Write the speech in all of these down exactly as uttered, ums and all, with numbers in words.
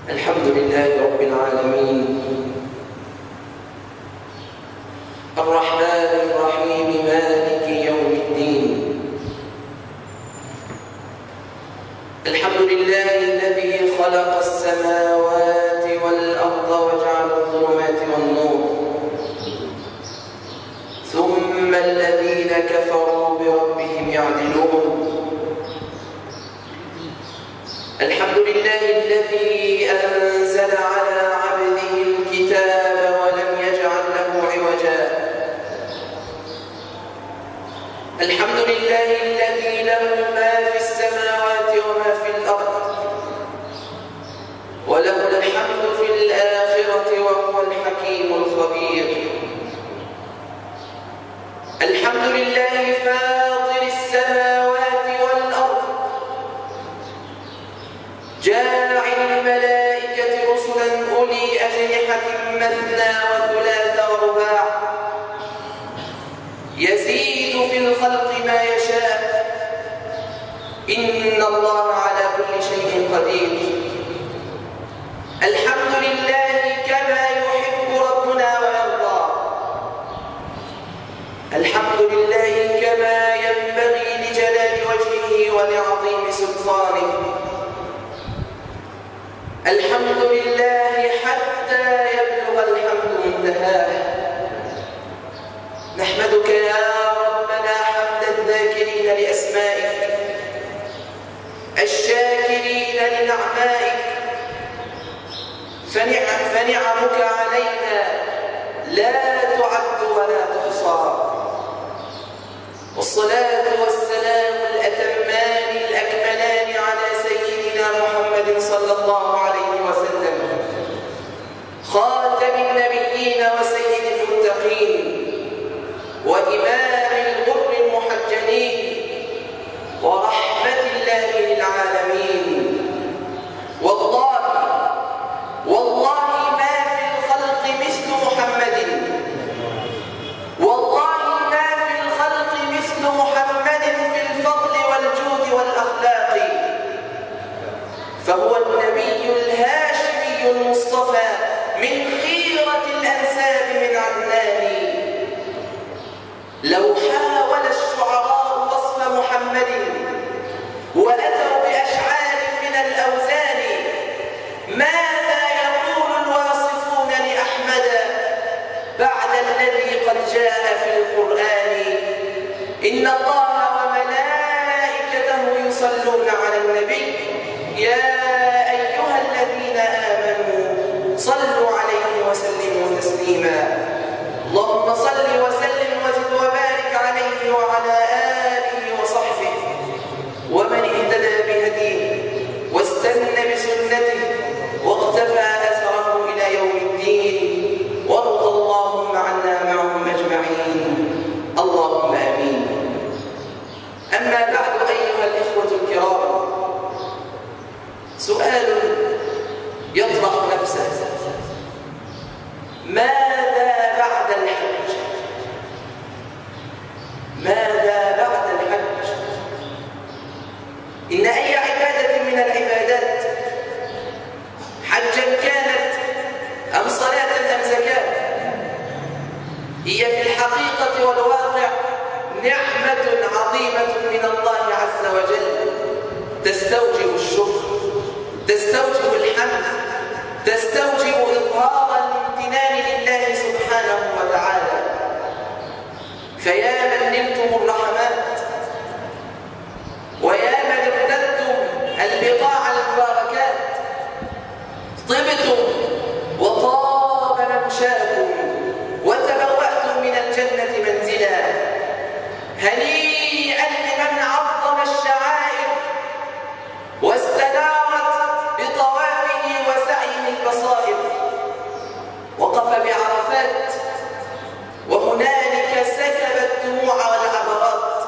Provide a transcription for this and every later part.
الحمد لله رب العالمين، الرحمن الرحيم، مالك يوم الدين. الحمد لله الذي خلق السماوات والأرض وجعل الظلمات والنور، ثم الذين كفروا بربهم يعدلون. الحمد لله الذي أنزل على عبده الكتاب ولم يجعل له عوجا. الحمد لله الذي له ما في السماوات وما في الأرض، وله الحمد في الآخرة وهو الحكيم الخبير. الحمد لله فاطر السماوات والأرض، جاعل الملائكة رسلا أولي أجنحة مثنى وثلاث ورباع، يزيد في الخلق ما يشاء، إن الله على كل شيء قدير. الحمد لله كما يحب ربنا ويرضى، الحمد لله كما ينبغي لجلال وجهه ولعظيم سلطانه. الحمد لله حتى يبلغ الحمد منتهاه. نحمدك يا ربنا حمد الذاكرين لأسمائك، الشاكرين لنعمائك، فنعم فنعمك علينا لا تعد ولا تحصى. والصلاة والسلام الأتمان الأكملان على سيدنا محمد صلى الله عليه وسلم، خاتم النبيين وسيد المتقين وإمام الغر المحجلين ورحمة الله للعالمين. والله والله ما في الخلق مثل محمد، والله ما في الخلق مثل محمد في الفضل والجود والأخلاق. فهو النبي الهاشمي المصطفى من خيرة الأنساب من عدنان. لو حاول الشعراء وصف محمد وأتوا بأشعار من الأوزان، ماذا يقول الواصفون لأحمد بعد الذي قد جاء في القرآن؟ إن الله وملائكته يصلون على النبي، يا أيها الذين آمنوا صلوا عليه وسلموا تسليما. اللهم صل وسلم وزد وبارك عليه وعلى آله وصحبه ومن اهتدى بهديه واستنى بسنته واقتفى أثره إلى يوم الدين، وارض اللهم عنا معهم أجمعين، اللهم آمين. أما بعد أيها الإخوة الكرام، سؤال يطرح نفسه: ماذا بعد الحج؟ ماذا بعد الحج؟ إن أي عبادة من العبادات، حجا كانت أم صلاة أم زكاة، هي في الحقيقة والواقع نعمة عظيمة من الله عز وجل، تستوجب الشكر، تستوجب الحمد، تستوجب إظهار الامتنان لله سبحانه وتعالى. فيا من نلتم الرحمات، ويا من ارتدتم البقاع المباركات، طبتم وطاب ممشاكم وتبوأتم من الجنة منزلا. هنيئا لمن عظم الشعائر واستنارت بطوافه وسعيه البصائر، وقف بعرفات وهنالك سكب الدموع والعبرات،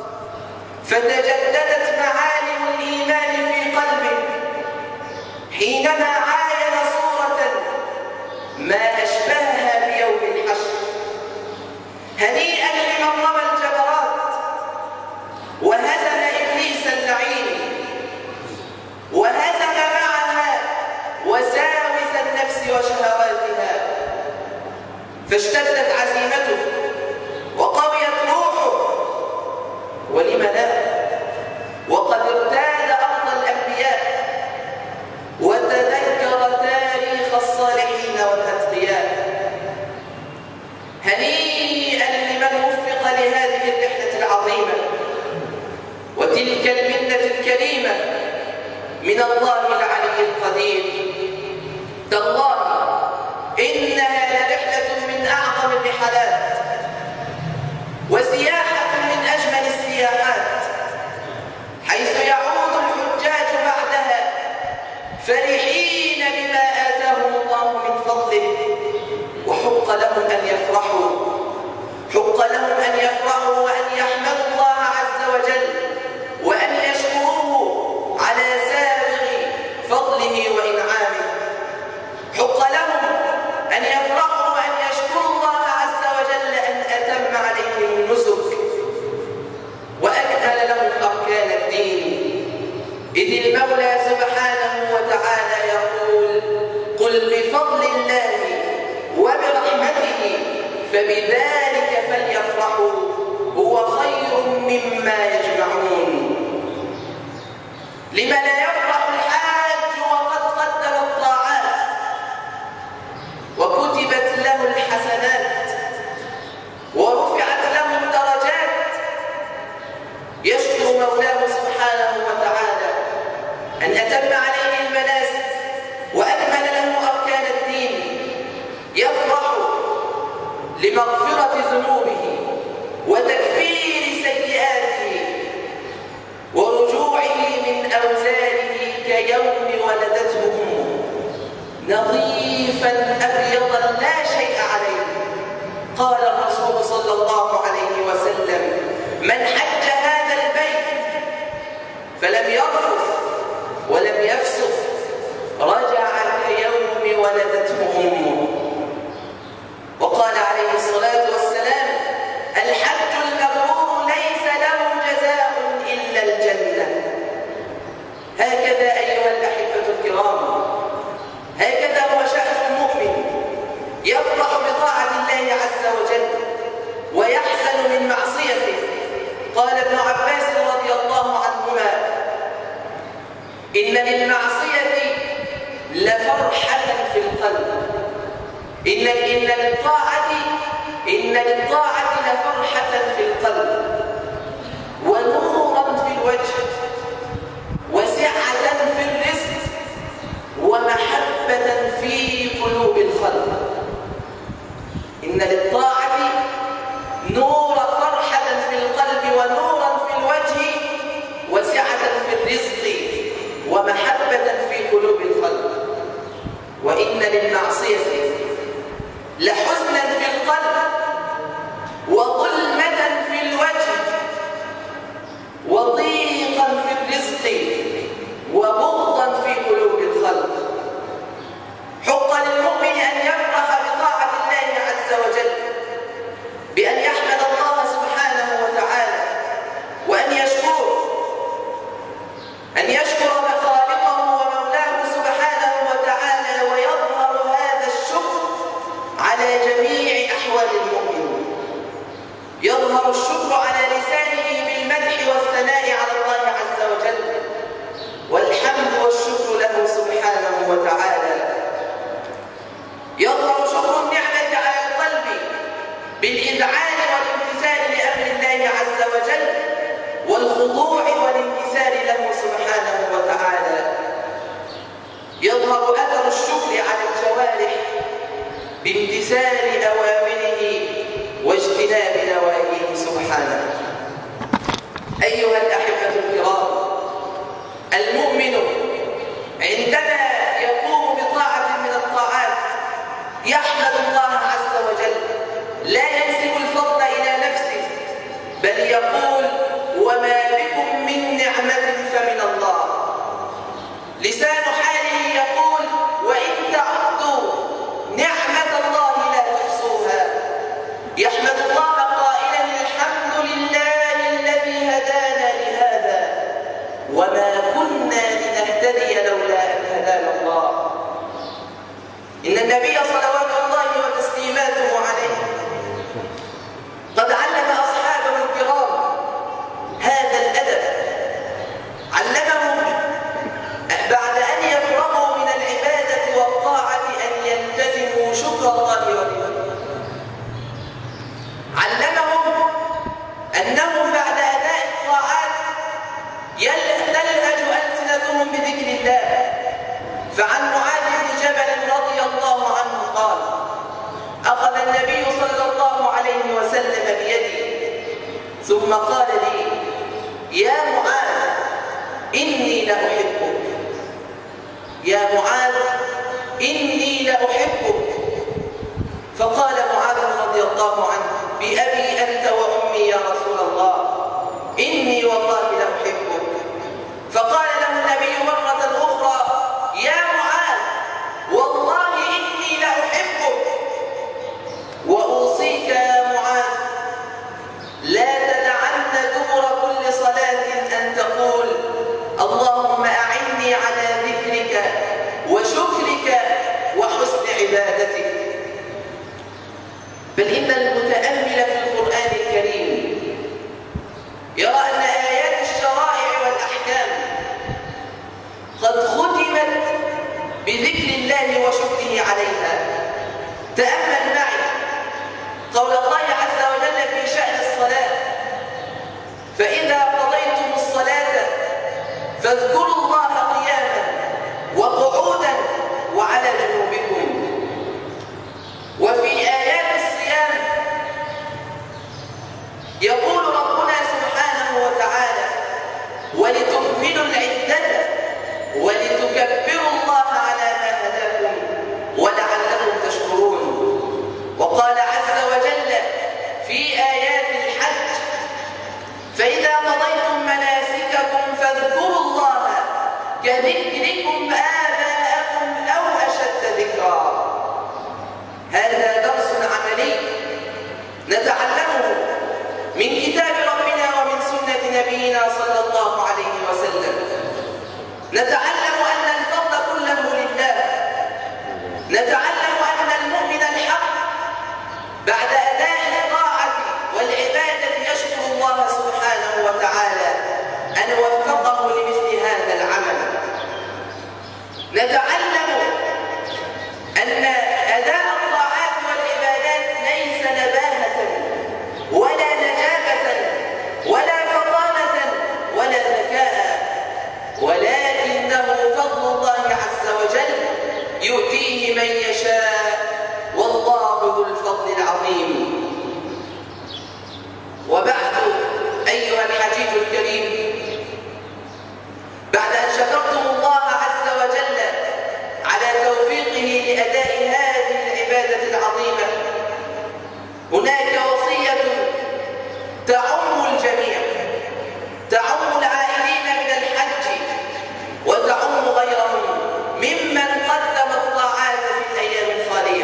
فتجددت معالم الإيمان في قلبه حينما عاين صورة ما أشبهها بيوم الحشر. هنيئا لمن رمى الجبرات وهزم إبليس اللعين وهزم معها وتلك المنة الكريمة من الله العلي القدير. تالله إنها لرحلة من أعظم الرحلات وسياحة من أجمل السياحات، حيث يعود الحجاج بعدها فرحين بما آتاهم الله من فضله، وحق لهم أن يفرحوا حق لهم أن يفرحوا وأن يحمدوا الله عز وجل وأن يشكروه على سابغ فضله وإنعامه. حق لهم أن يفرحوا وأن يشكروا الله عز وجل أن أتم عليهم النسك وأكمل لهم أركان الدين، إذ المولى سبحانه وتعالى يقول: قل بفضل الله وبرحمته فبذلك فليفرحوا هو خير مما يجمعون. لم لا يفرح الحاج وقد قدم الطاعات وكتبت له الحسنات ورفعت له الدرجات؟ يشكر مولاه سبحانه وتعالى أن أتم عليه المناسك وأكمل له أركان الدين. يفرح لمغفرة ذنوبه وتكفير سيئاته ورجوعه من أوزاره كيوم ولدته أمه نظيفا أبيضا لا شيء عليه. قال الرسول صلى الله عليه وسلم: من حج هذا البيت فلم يرفث ولم يفسق رجع كيوم ولدته أمه. وقال عليه الصلاة والسلام: الحج المبرور ليس له جزاء إلا الجنة. هكذا أيها الأحبة الكرام، هكذا هو شأن المؤمن، يفرح بطاعة الله عز وجل ويحزن من معصيته. قال ابن عباس رضي الله عنهما: إن للمعصية لفرحة في القلب، إن إن للطاعة إن للطاعة لفرحة في القلب ونورا في الوجه وسعة في الرزق ومحبة في قلوب الخلق. إن للطاعة نور فرحة في القلب ونورا في الوجه وسعة في الرزق ومحبة في قلوب الخلق. وإن للمعصية لحزنا في القلب وظلمة في الوجه وضيقا في الرزق وبغضا في قلوب الخلق. حق للمؤمن أن يفرح بطاعة الله عز وجل، بأن يحمد الله سبحانه وتعالى وأن يشكره، أن يشكر خالقه ومولاه سبحانه وتعالى، ويظهر هذا الشكر على جميع أحوال المؤمن. يظهر الشكر على لسانه بالمدح والثناء على الله عز وجل والحمد والشكر له سبحانه وتعالى. يظهر شكر النعمة على القلب بالإذعان والامتثال لأمر الله عز وجل والخضوع والانكسار له سبحانه وتعالى. يظهر أثر الشكر على الجوارح بامتثال أوامره واجتناب نواهيه سبحانه. أيها الأحبة الكرام، المؤمن عندما يقوم بطاعة من الطاعات يحمد الله عز وجل، لا ينسب الفضل إلى نفسه، بل يقول: وما بكم من نعمة فمن الله. لسان حاله يقول: وإن تعدوا نعمة الله لا تحصوها. يحمد الله قائلا: الحمد لله الذي هدانا لهذا وما كنا لنهتدي لولا أن هدانا الله. إن النبي صلوات الله وتسليماته عليه قد علم أصحابه الكرام هذا الأدب، علمهم بعد أن يفرغوا من العبادة والطاعة أن يلتزموا شكر الله ونعمته. علمهم أنهم بعد أداء الطاعات تلهج ألسنتهم بذكر الله. فعن معاذ بن جبل رضي الله عنه قال: أخذ النبي صلى الله عليه وسلم بيدي ثم قال لي: يا معاذ إني لأحبك، يا معاذ إني لأحبك. فقال معاذ رضي الله عنه: بأبي أنت وأمي يا رسول الله، إني والله لأحبك. فقال له النبي مرة أخرى: يا معاذ والله إني لأحبك، وأوصيك يا معاذ لا تدعن دبر كل صلاة أن تقول: اللهم أعني على ذكرك وشكرك وحسن عبادتك. بل إن المتأمل في القرآن الكريم يرى أن آيات الشرائع والأحكام قد ختمت بذكر الله وشكره عليها. تأمل معي قول الله عز وجل في شأن الصلاة: فإذا قضيتم الصلاة فاذكروا الله قياما وقعودا وعلى جنوبكم. وفي آيات الصيام يقول ربنا سبحانه وتعالى: ولتكملوا العدة ولتكبروا الله على ما هداكم ولعلكم تشكرون. وقال عز وجل في آيات الحج: فإذا قضيتم مناسككم فاذكروا الله كذكركم آباءكم أو أشد ذكرا. هذا درس عملي نتعلمه من كتاب ربنا ومن سنة نبينا صلى الله عليه وسلم. نتعلم أن الفضل كله لله. نتعلم أن المؤمن الحق بعد أداء الطاعة والعبادة يشكر الله سبحانه وتعالى أن وفقه لمثل هذا العمل. نتعلم أن أداء الطاعات والعبادات ليس نباهة ولا نجابة ولا فطانة ولا ذكاء، ولكنه فضل الله عز وجل يؤتيه من يشاء، والله ذو الفضل العظيم. وبعد أيها الحجيج الكريم، بعد أن شكرتم الله عز وجل على توفيقه لأداء هذه العبادة العظيمة، هناك وصية تعم الجميع، تعم العائلين من الحج وتعم غيرهم ممن قدم الطاعات في الأيام الخالية.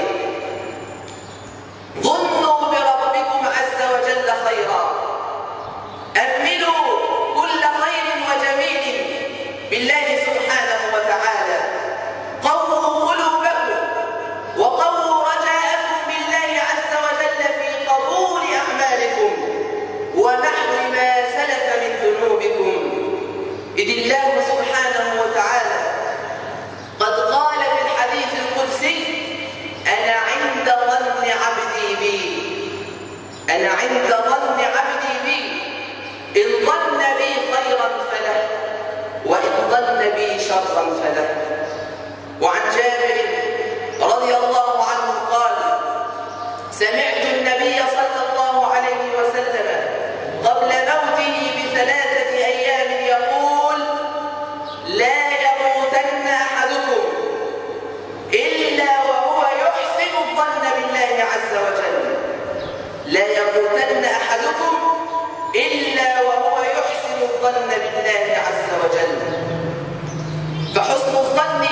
ظنوا بربكم عز وجل خيرا، أملوا كل خير وجميل بالله سبحانه وتعالى، قووا قلوبكم وقووا رجاءكم بالله عز وجل في قبول أعمالكم ونحو ما سلف من ذنوبكم، إذ الله سبحانه وتعالى قد قال في الحديث القدسي: أنا عند ظن عبدي بي، أنا عند ظن عبدي بي، إن ظن بي خيرا فله وإن ظن بي شرا فله. وعن جابر رضي الله عنه قال: سمعت النبي صلى الله عليه وسلم قبل موته بثلاثة أيام يقول: لا يموتن أحدكم إلا وهو يحسن الظن بالله عز وجل، لا يموتن أحدكم إلا وهو يحسن الظن بالله عز وجل. فحسن الظن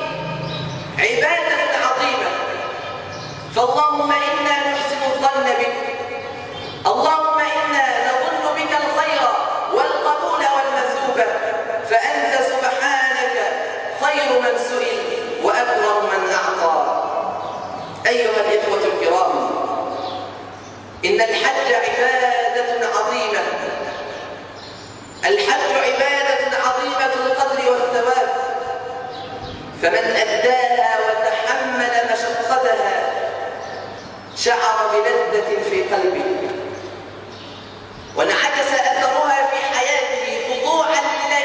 عبادة عظيمة، فاللهم إنا نحسن الظن بك، اللهم إنا نظن بك الخير والقبول والمثوبة، فأنت سبحانك خير من سئل وأكرم من أعطى. أيها الإخوة الكرام، إن الحج عبادة عظيمة، الحج عبادة عظيمة القدر والثواب، فمن أداها وتحمل مشقتها شعر بلذة في قلبه، وانعكس أثرها في حياته خضوعا لله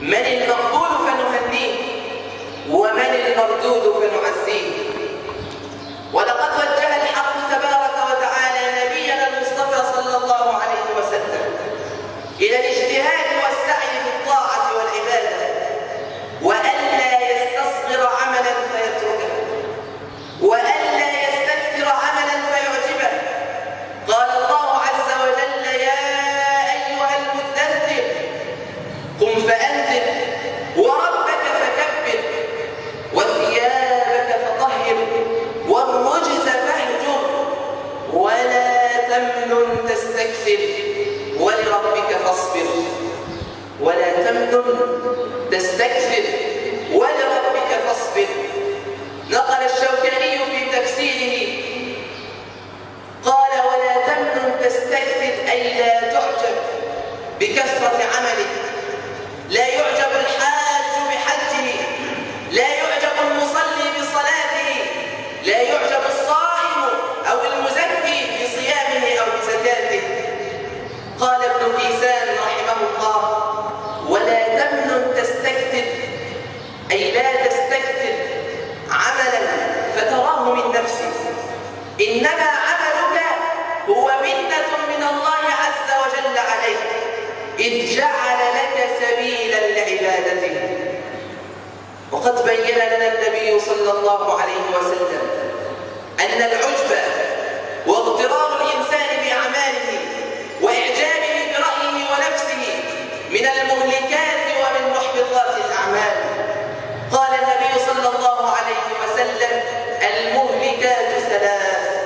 من المقبول فنهنيه ومن المردود فنعزيه. ولقد وجه الحق تبارك وتعالى نبينا المصطفى صلى الله عليه وسلم إلى الاجتهاد والسعي في الطاعة والعبادة، وألا يستصغر عملا فيتركه، وألا يستكثر عملا فيعجبه. قال الله عز وجل: يا أيها المدثر قم فأنذر وربك فكبر وثيابك فطهر والرجز فاهجر ولا تمنن تستكثر ولربك فاصبر. ولا تمنن تستكثر ولربك فاصبر. نقل الشوكاني في تفسيره قال: ولا تمنن تستكثر أي لا تعجب بكثرة عملك، لا يعجب الحاج بحجه، لا يعجب المصلي بصلاته، لا يعجب الصائم أو المزكي بصيامه أو بزكاته. قال ابن كيسان رحمه الله: ولا تمنن تستكثر أي لا تستكثر عملا فتراه من نفسك، إنما عملك هو منة من الله عز وجل عليك إذ جعل لك سبيلا لعبادته. وقد بين لنا النبي صلى الله عليه وسلم أن العجب واغترار الإنسان بأعماله وإعجابه برأيه ونفسه من المهلكات ومن محبطات الأعمال. قال النبي صلى الله عليه وسلم: المهلكات ثلاث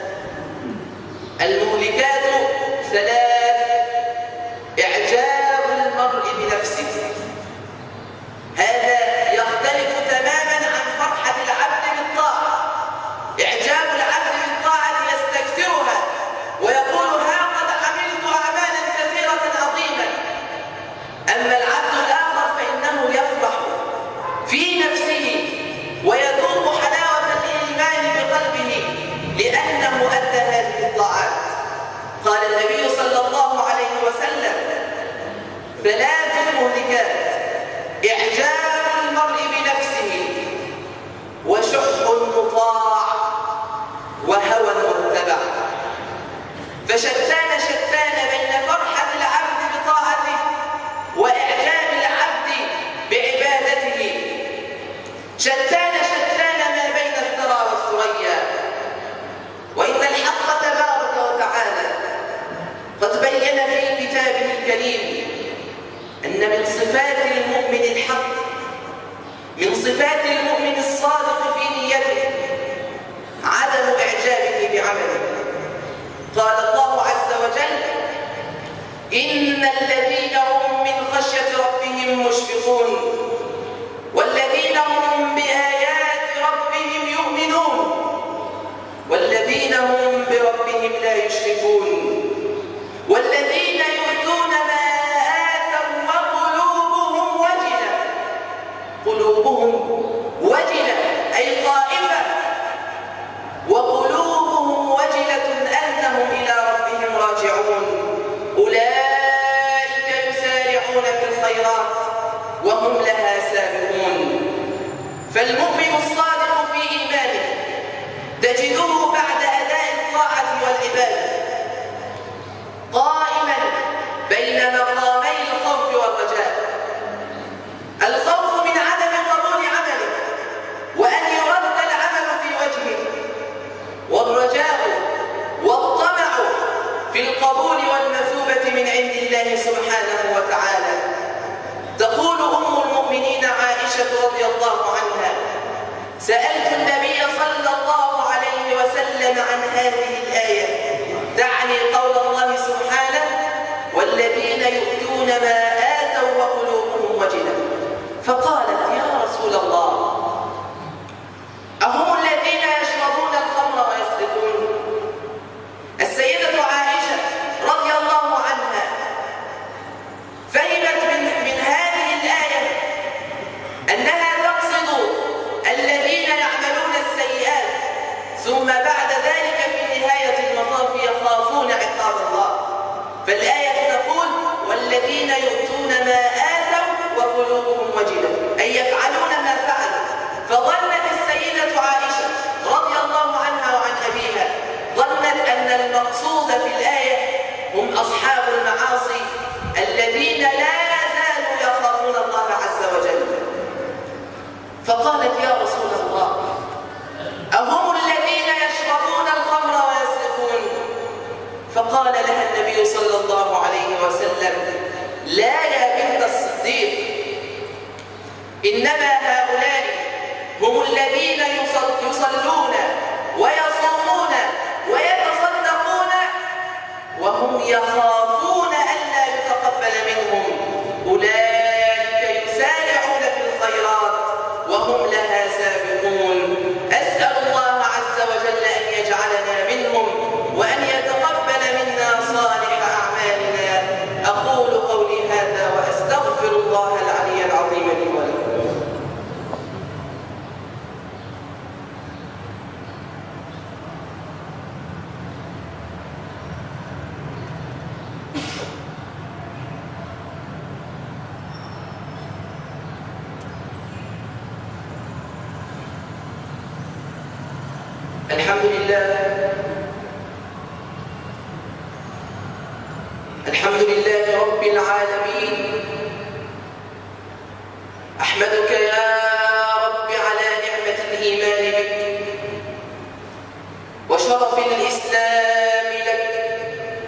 المهلكات ثلاث إعجاب المرء بنفسه. هذا يختلف تماما عن فرحة العبد بالطاعة. إعجاب العبد بالطاعة يستكثرها ويقول: ها قد عملت أعمالا كثيرة عظيمة. أما العبد الآخر فإنه يفرح في نفسه ويذوق حلاوة الإيمان بقلبه لأنه أدى هذه الطاعات. قال النبي صلى الله عليه وسلم: ثلاث مهلكات: إعجاب المرء بنفسه، وشح مطاع، وهوى متبع. فشتان شتان بين فرحة العبد بطاعته وإعجاب العبد بعبادته. شتان شتان ما بين الثرى والثريا. وإن الحق تبارك وتعالى قد بين في كتابه الكريم أن من صفات المؤمن الحق، من صفات المؤمن الصادق في نيته، عدم إعجابه بعمله. قال الله عز وجل: إن الذين هم من خشية ربهم مشفقون والذين هم بآيات ربهم يؤمنون والذين هم بربهم لا يشركون والذين يؤتون ما آتوا وقلوبهم وجلة. قلوبهم وجلة أي خائفة، وقلوبهم وجلة أنهم إلى ربهم راجعون. أولئك يسارعون في الخيرات وهم لها سابقون. فالمؤمن الصادق في إيمانه تجده بعد أداء الطاعة والعبادة قائما بين مقامي الخوف والرجاء. الخوف من عدم قبول عمله وأن يرد العمل في وجهه، والرجاء والطمع في القبول والمثوبة من عند الله سبحانه وتعالى. تقول أم المؤمنين عائشة رضي الله عنها: سألت النبي صلى الله عليه وسلم عن هذه الآية، تعني قول الله سبحانه: والذين يؤتون ما آتوا وقلوبهم وجلة. فقالت: يا رسول الله، أهم الذين يشربون الخمر ويسرقون؟ السيدة عائشة رضي الله عنها فهمت من, من هذه الآية أنها تقصد الذين يعملون السيئات ثم بعد ذلك في نهاية المطاف يخافون عقاب الله. فالآية تقول: والذين يؤتون الذين لا زالوا يخافون الله عز وجل. فقالت: يا رسول الله، أهم الذين يشربون الخمر ويسرقون؟ فقال لها النبي صلى الله عليه وسلم: لا يا بنت الصديق، إنما هؤلاء هم الذين يصلون ويصومون ويتصدقون وهم يخافون ألا يتقبل منهم، أولئك يسارعون في الخيرات وهم لها سابقون. أسأل الله عز وجل أن يجعلنا منهم وأن يتقبل منا صالح أعمالنا. أقول قولي هذا وأستغفر الله العلي العظيم لي ولكم. الحمد لله الحمد لله رب العالمين. أحمدك يا رب على نعمة الإيمان بك وشرف الإسلام لك،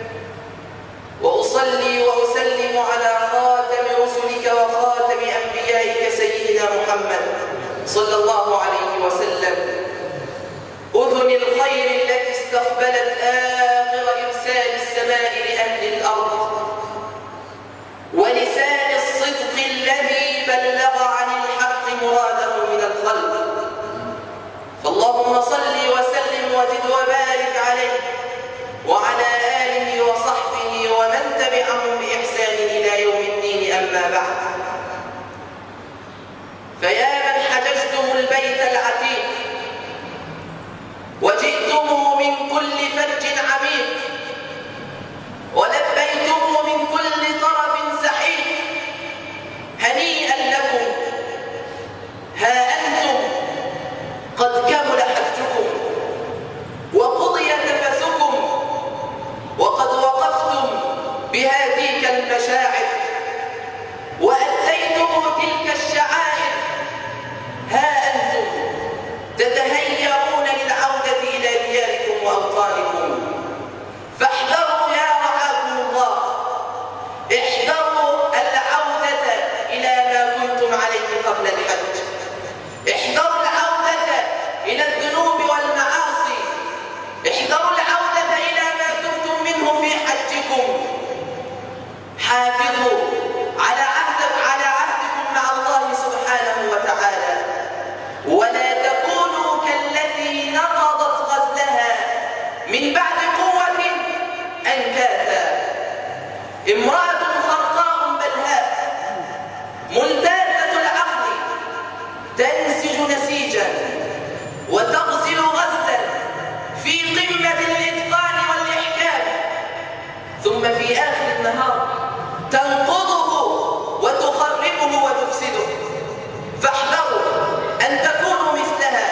وأصلي وأسلم على خاتم رسلك وخاتم أنبيائك سيدنا محمد صلى الله عليه وسلم، أذن الخير التي استقبلت آخر إرسال السماء لأهل الأرض، ولسان الصدق الذي بلغ عن الحق مراده من الخلق. فاللهم صل وسلم وزد وبارك عليه وعلى آله وصحبه ومن تبعهم بإحسان إلى يوم الدين. أما بعد، فيا من حججتم البيت العتيق وجئتم من كل فج عميق ولبيتم من كل طرف سحيق، هنيئا لكم، ها أنتم قد كمل حجكم وقضي نفسكم وقد وقفتم بهذيك المشاعر وأديتم تلك الشعائر، ها أنتم تتهيئون للعودة إلى دياركم وأوطانكم. فاحذروا يا رعاكم الله، احذروا العودة إلى ما كنتم عليه قبل الحج، احذروا العودة إلى الذنوب والمعاصي، احذروا العودة إلى ما تبتم منه في حجكم. حافظوا على عهد على عهدكم مع الله سبحانه وتعالى، ولا تكونوا كالتي نقضت غزلها من بعد قوة أنكاثا، امرأة خرقاء بلهاء ملتاثة العقل تنسج نسيجا وتغزل غزلا في قمة الإتقان والإحكام، ثم في آخر النهار تنقضه وتخربه وتفسده. فاحذروا أن تكونوا مثلها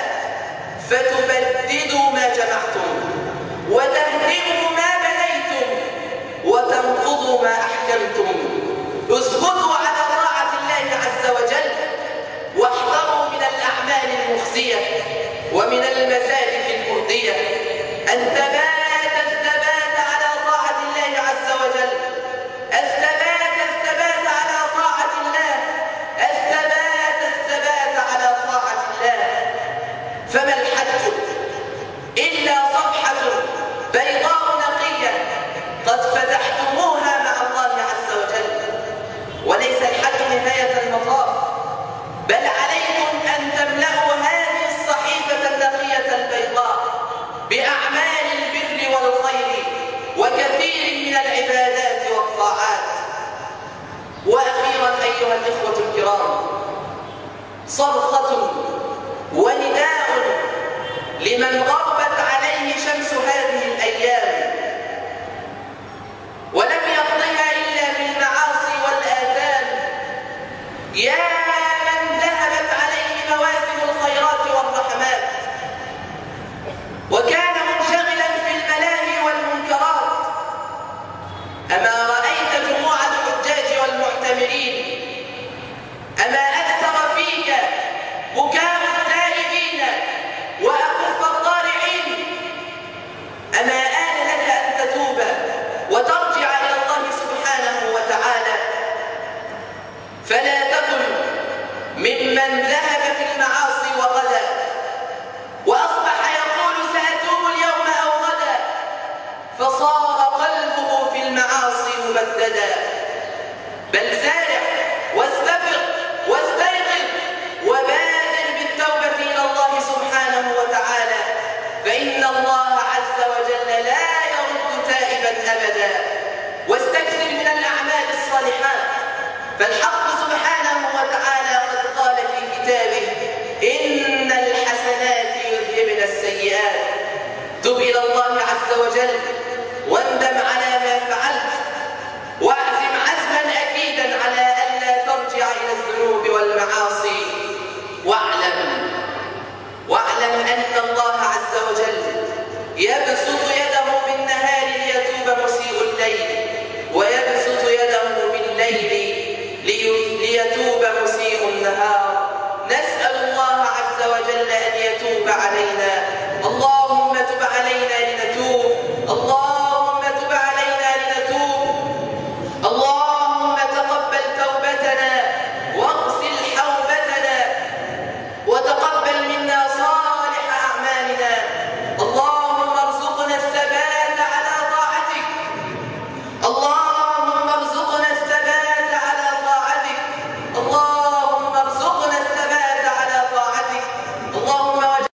فتبددوا ما جمعتم وتهدموا ما بنيتم وتنقضوا ما أحكمتم. اثبتوا على طاعة الله عز وجل، واحذروا من الأعمال المخزية ومن المسالك المهدية. الثبات الثبات على طاعة الله عز وجل، الثبات الثبات على طاعة الله، الثبات الثبات على طاعة الله. فما الحج إلا صفحة بيضاء نقية قد فتحتموها مع الله عز وجل، وليس الحج نهاية المطاف، بل عليكم أن تملأوا هذه الصحيفة النقية البيضاء بأعمال البر والخير وكثير من العبادات والطاعات. وأخيرا أيها الإخوة الكرام، صرخة ونداء لمن غربت عليه شمس هذه الأيام ولم يقضها إلا في المعاصي والآثام، يا من ذهبت عليه مواسم الخيرات والرحمات وكان منشغلا في الملاهي والمنكرات، أما رأيت جموع الحجاج ممن ذهب في المعاصي وغدا وأصبح يقول سأتوب اليوم أو غدا، فصار قلبه في المعاصي مبددا. بل سارع واستفق واستيقظ وبادر بالتوبة إلى الله سبحانه وتعالى، فإن الله عز وجل لا يرد تائبا أبدا. واستكثر من الأعمال الصالحات، فالحق سبحانه وتعالى قد قال في كتابه: إن الحسنات يذهبن السيئات. تب إلى الله عز وجل واندم على ما فعلت، واعزم عزما أكيدا على ألا ترجع إلى الذنوب والمعاصي. واعلم واعلم أن الله عز وجل يبسط يده بالنهار ليتوب مسيء الليل، ويبسط يده بالليل ليتوب مسيء النهار. نسأل الله عز وجل أن يتوب علينا. اللهم تب علينا لنتوب